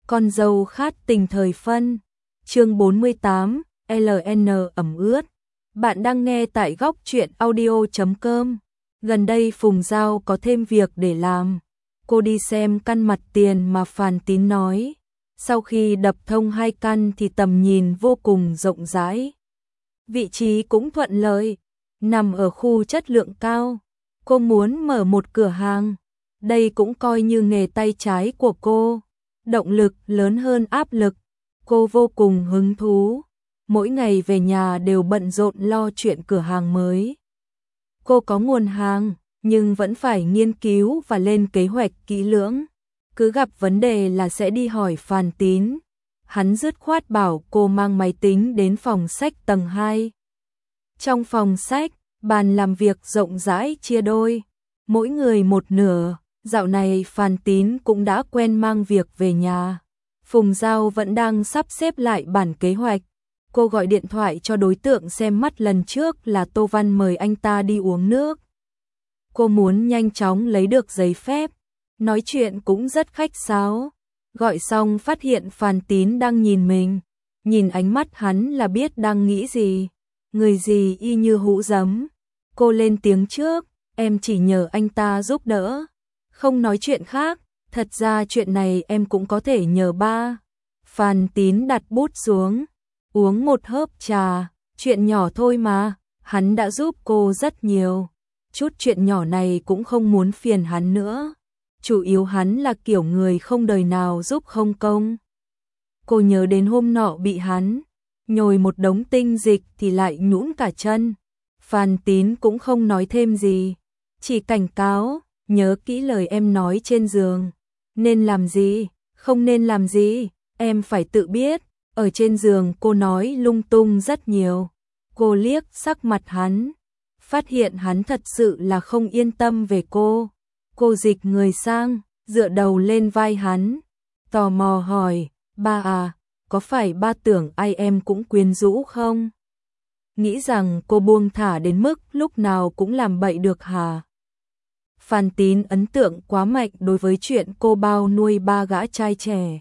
Con dâu khát tình thời phân. Chương 48, LN ẩm ướt. Bạn đang nghe tại góc truyện audio.com. Gần đây Phùng Giao có thêm việc để làm. Cô đi xem căn mặt tiền mà Phan Tín nói. Sau khi đập thông 2 căn thì tầm nhìn vô cùng rộng rãi. Vị trí cũng thuận lợi, nằm ở khu chất lượng cao. Cô muốn mở một cửa hàng. Đây cũng coi như nghề tay trái của cô. Động lực lớn hơn áp lực. Cô vô cùng hứng thú. Mỗi ngày về nhà đều bận rộn lo chuyện cửa hàng mới. Cô có nguồn hàng, nhưng vẫn phải nghiên cứu và lên kế hoạch kỹ lưỡng. Cứ gặp vấn đề là sẽ đi hỏi Phan Tín. Hắn dứt khoát bảo cô mang máy tính đến phòng sách tầng 2. Trong phòng sách, bàn làm việc rộng rãi chia đôi, mỗi người một nửa. Dạo này Phan Tín cũng đã quen mang việc về nhà. Phùng Giao vẫn đang sắp xếp lại bản kế hoạch. Cô gọi điện thoại cho đối tượng xem mắt lần trước là Tô Văn mời anh ta đi uống nước. Cô muốn nhanh chóng lấy được giấy phép. Nói chuyện cũng rất khách sáo. Gọi xong phát hiện Phan Tín đang nhìn mình. Nhìn ánh mắt hắn là biết đang nghĩ gì. Người gì y như hũ giấm. Cô lên tiếng trước, em chỉ nhờ anh ta giúp đỡ. Không nói chuyện khác, thật ra chuyện này em cũng có thể nhờ ba. Phan Tín đặt bút xuống, uống một hớp trà, chuyện nhỏ thôi mà, hắn đã giúp cô rất nhiều. Chút chuyện nhỏ này cũng không muốn phiền hắn nữa. Chủ yếu hắn là kiểu người không đời nào giúp không công. Cô nhớ đến hôm nọ bị hắn nhồi một đống tinh dịch thì lại nhũn cả chân. Phan Tín cũng không nói thêm gì, chỉ cảnh cáo, nhớ kỹ lời em nói trên giường. Nên làm gì, không nên làm gì, em phải tự biết. Ở trên giường cô nói lung tung rất nhiều. Cô liếc sắc mặt hắn, phát hiện hắn thật sự là không yên tâm về cô. Cô dịch người sang, dựa đầu lên vai hắn, tò mò hỏi, ba à, có phải ba tưởng ai em cũng quyến rũ không? Nghĩ rằng cô buông thả đến mức lúc nào cũng làm bậy được hả? Phan Tín ấn tượng quá mạnh đối với chuyện cô bao nuôi 3 gã trai trẻ.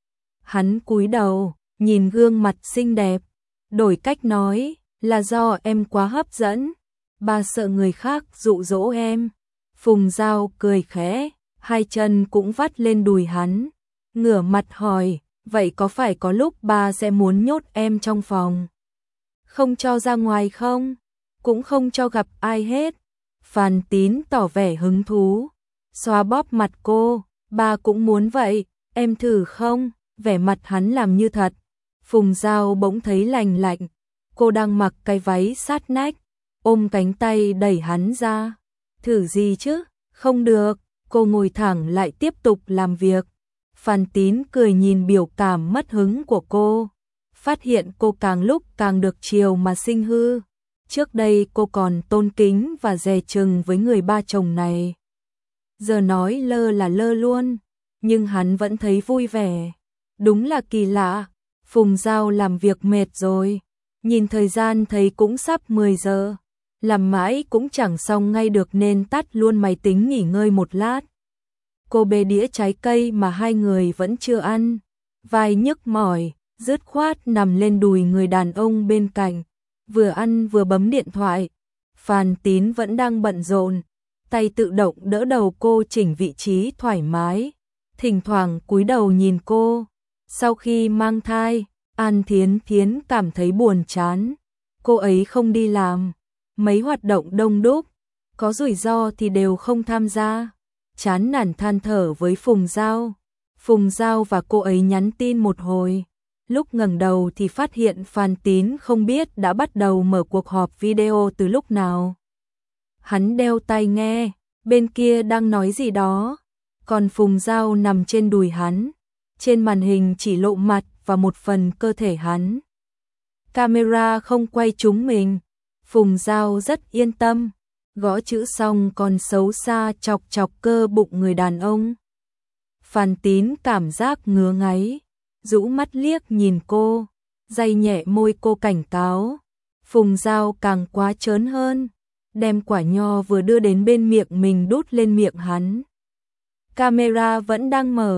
Hắn cúi đầu, nhìn gương mặt xinh đẹp, đổi cách nói, là do em quá hấp dẫn, ba sợ người khác dụ dỗ em. Phùng Giao cười khẽ, 2 chân cũng vắt lên đùi hắn, ngửa mặt hỏi, vậy có phải có lúc ba sẽ muốn nhốt em trong phòng? Không cho ra ngoài không? Cũng không cho gặp ai hết. Phan Tín tỏ vẻ hứng thú, xoa bóp mặt cô, ba cũng muốn vậy, em thử không? Vẻ mặt hắn làm như thật. Phùng Giao bỗng thấy lành lạnh, cô đang mặc cái váy sát nách, ôm cánh tay đẩy hắn ra. Thử gì chứ? Không được. Cô ngồi thẳng lại tiếp tục làm việc. Phan Tín cười nhìn biểu cảm mất hứng của cô, phát hiện cô càng lúc càng được chiều mà sinh hư. Trước đây cô còn tôn kính và dè chừng với người ba chồng này. Giờ nói lơ là lơ luôn, nhưng hắn vẫn thấy vui vẻ. Đúng là kỳ lạ. Phùng Giao làm việc mệt rồi, nhìn thời gian thấy cũng sắp 10 giờ. Làm mãi cũng chẳng xong ngay được nên tắt luôn máy tính nghỉ ngơi một lát. Cô bê đĩa trái cây mà 2 người vẫn chưa ăn. Vai nhức mỏi, dứt khoát nằm lên đùi người đàn ông bên cạnh. Vừa ăn vừa bấm điện thoại. Phan Tín vẫn đang bận rộn, tay tự động đỡ đầu cô chỉnh vị trí thoải mái. Thỉnh thoảng cúi đầu nhìn cô. Sau khi mang thai, An Thiến Thiến cảm thấy buồn chán. Cô ấy không đi làm. Mấy hoạt động đông đúc, có rủi ro thì đều không tham gia. Chán nản than thở với Phùng Giao. Phùng Giao và cô ấy nhắn tin một hồi. Lúc ngẩng đầu thì phát hiện Phan Tín không biết đã bắt đầu mở cuộc họp video từ lúc nào. Hắn đeo tai nghe, bên kia đang nói gì đó. Còn Phùng Giao nằm trên đùi hắn. Trên màn hình chỉ lộ mặt và một phần cơ thể hắn. Camera không quay trúng mình. Phùng Giao rất yên tâm, gõ chữ xong còn xấu xa chọc chọc cơ bụng người đàn ông. Phan Tín cảm giác ngứa ngáy, rũ mắt liếc nhìn cô, day nhẹ môi cô cảnh cáo. Phùng Giao càng quá trớn hơn, đem quả nho vừa đưa đến bên miệng mình đút lên miệng hắn. Camera vẫn đang mở,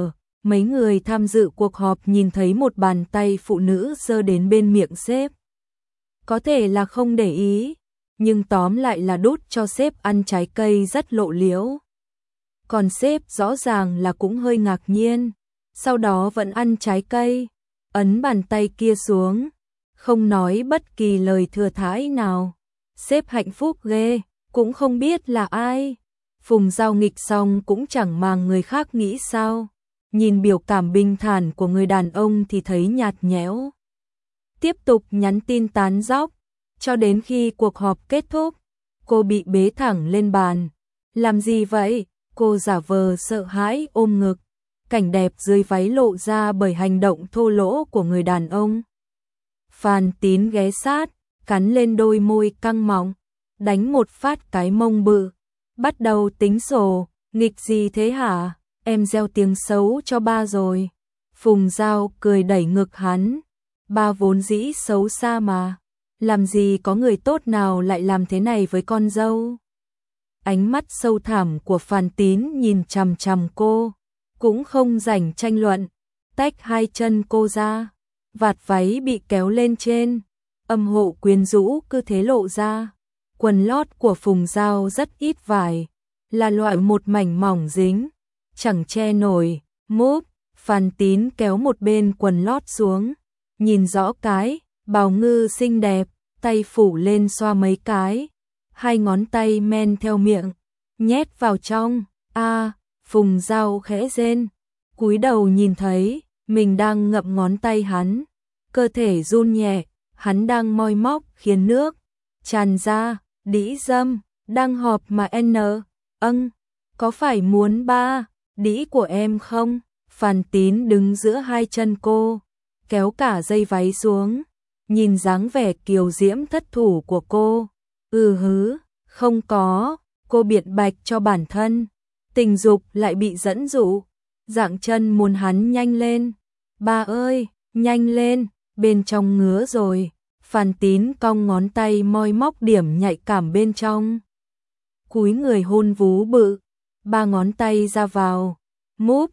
Mấy người tham dự cuộc họp nhìn thấy một bàn tay phụ nữ giơ đến bên miệng sếp. Có thể là không để ý, nhưng tóm lại là đút cho sếp ăn trái cây rất lộ liễu. Còn sếp rõ ràng là cũng hơi ngạc nhiên, sau đó vẫn ăn trái cây, ấn bàn tay kia xuống, không nói bất kỳ lời thừa thãi nào. Sếp hạnh phúc ghê, cũng không biết là ai. Phùng Giao nghịch xong cũng chẳng màng người khác nghĩ sao. Nhìn biểu cảm bình thản của người đàn ông thì thấy nhạt nhẽo. Tiếp tục nhắn tin tán dóc, cho đến khi cuộc họp kết thúc, cô bị bế thẳng lên bàn. Làm gì vậy? Cô giả vờ sợ hãi ôm ngực, cảnh đẹp dưới váy lộ ra bởi hành động thô lỗ của người đàn ông. Phan Tín ghé sát, cắn lên đôi môi căng mọng, đánh một phát cái mông bự. Bắt đầu tính sổ, nghịch gì thế hả? Em gieo tiếng xấu cho ba rồi. Phùng Giao cười đẩy ngực hắn. Ba vốn dĩ xấu xa mà. Làm gì có người tốt nào lại làm thế này với con dâu? Ánh mắt sâu thẳm của Phan Tín nhìn chằm chằm cô, cũng không rảnh tranh luận, tách hai chân cô ra, vạt váy bị kéo lên trên, âm hộ quyến rũ cứ thế lộ ra. Quần lót của Phùng Giao rất ít vải, là loại một mảnh mỏng dính, chẳng che nổi, múp. Phan Tín kéo một bên quần lót xuống, nhìn rõ cái bào ngư xinh đẹp, tay phủ lên xoa mấy cái, hai ngón tay men theo miệng, nhét vào trong. Phùng Giao khẽ rên, cúi đầu nhìn thấy mình đang ngậm ngón tay hắn, cơ thể run nhẹ, hắn đang moi móc khiến nước tràn ra. Đĩ dâm, đang họp mà có phải muốn ba đĩ của em không? Phan Tín đứng giữa hai chân cô, kéo cả dây váy xuống, nhìn dáng vẻ kiều diễm thất thủ của cô. Không có, cô biện bạch cho bản thân, tình dục lại bị dẫn dụ, dạng chân muốn hắn nhanh lên. Ba ơi, nhanh lên, bên trong ngứa rồi. Phan Tín cong ngón tay moi móc điểm nhạy cảm bên trong. Cúi người hôn vú bự, ba ngón tay ra vào, múp,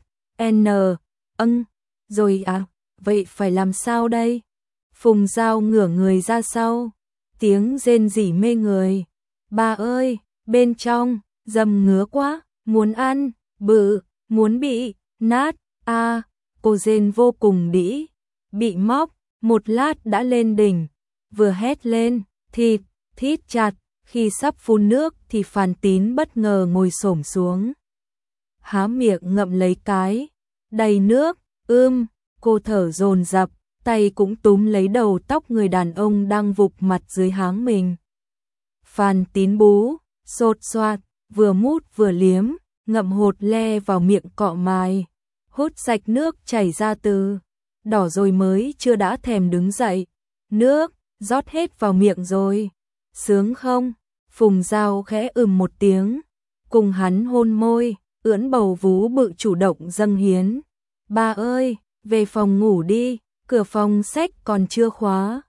rồi vậy phải làm sao đây? Phùng Giao ngửa người ra sau, tiếng rên rỉ mê người. Ba ơi, bên trong, dầm ngứa quá, muốn ăn, bự, muốn bị, nát, cô rên vô cùng đĩ, bị móc, một lát đã lên đỉnh. Vừa hét lên, thít chặt, khi sắp phun nước thì Phan Tín bất ngờ ngồi xổm xuống. Há miệng ngậm lấy cái, đầy nước, cô thở dồn dập, tay cũng túm lấy đầu tóc người đàn ông đang vụp mặt dưới háng mình. Phan Tín bú, sột soạt, vừa mút vừa liếm, ngậm hột le vào miệng cọ mài, hút sạch nước chảy ra từ đỏ rồi mới chưa đã thèm đứng dậy. Nước rót hết vào miệng rồi. Sướng không? Phùng Giao khẽ một tiếng, cùng hắn hôn môi, ưỡn bầu vú bự chủ động dâng hiến. Ba ơi, về phòng ngủ đi, cửa phòng sách còn chưa khóa.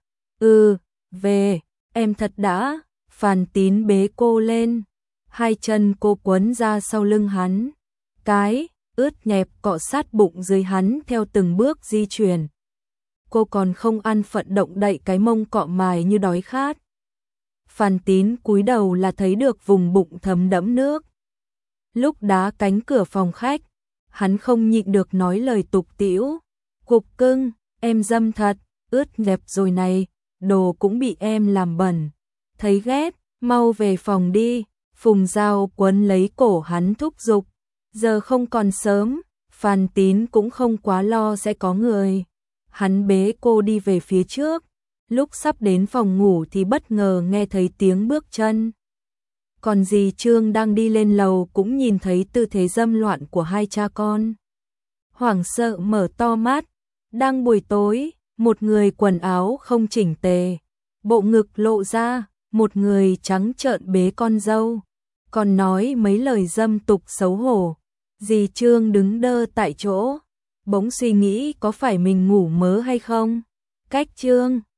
Về, em thật đã. Phan Tín bế cô lên, hai chân cô quấn ra sau lưng hắn, cái ướt nhẹp cọ sát bụng dưới hắn theo từng bước di chuyển. Cô còn không ăn phận động đậy cái mông cọ mài như đói khát. Phan Tín cúi đầu là thấy được vùng bụng thấm đẫm nước. Lúc đá cánh cửa phòng khách, hắn không nhịn được nói lời tục tĩu. Cục cưng, em dâm thật, ướt nhẹp rồi này, đồ cũng bị em làm bẩn. Thấy ghét, mau về phòng đi. Phùng Giao quấn lấy cổ hắn thúc giục. Giờ không còn sớm, Phan Tín cũng không quá lo sẽ có người. Hắn bế cô đi về phía trước, lúc sắp đến phòng ngủ thì bất ngờ nghe thấy tiếng bước chân. Còn dì Trương đang đi lên lầu cũng nhìn thấy tư thế dâm loạn của hai cha con. Hoảng sợ mở to mắt, đang buổi tối, một người quần áo không chỉnh tề, bộ ngực lộ ra, một người trắng trợn bế con dâu, còn nói mấy lời dâm tục xấu hổ. Dì Trương đứng đơ tại chỗ, bỗng suy nghĩ có phải mình ngủ mớ hay không. Cách Trương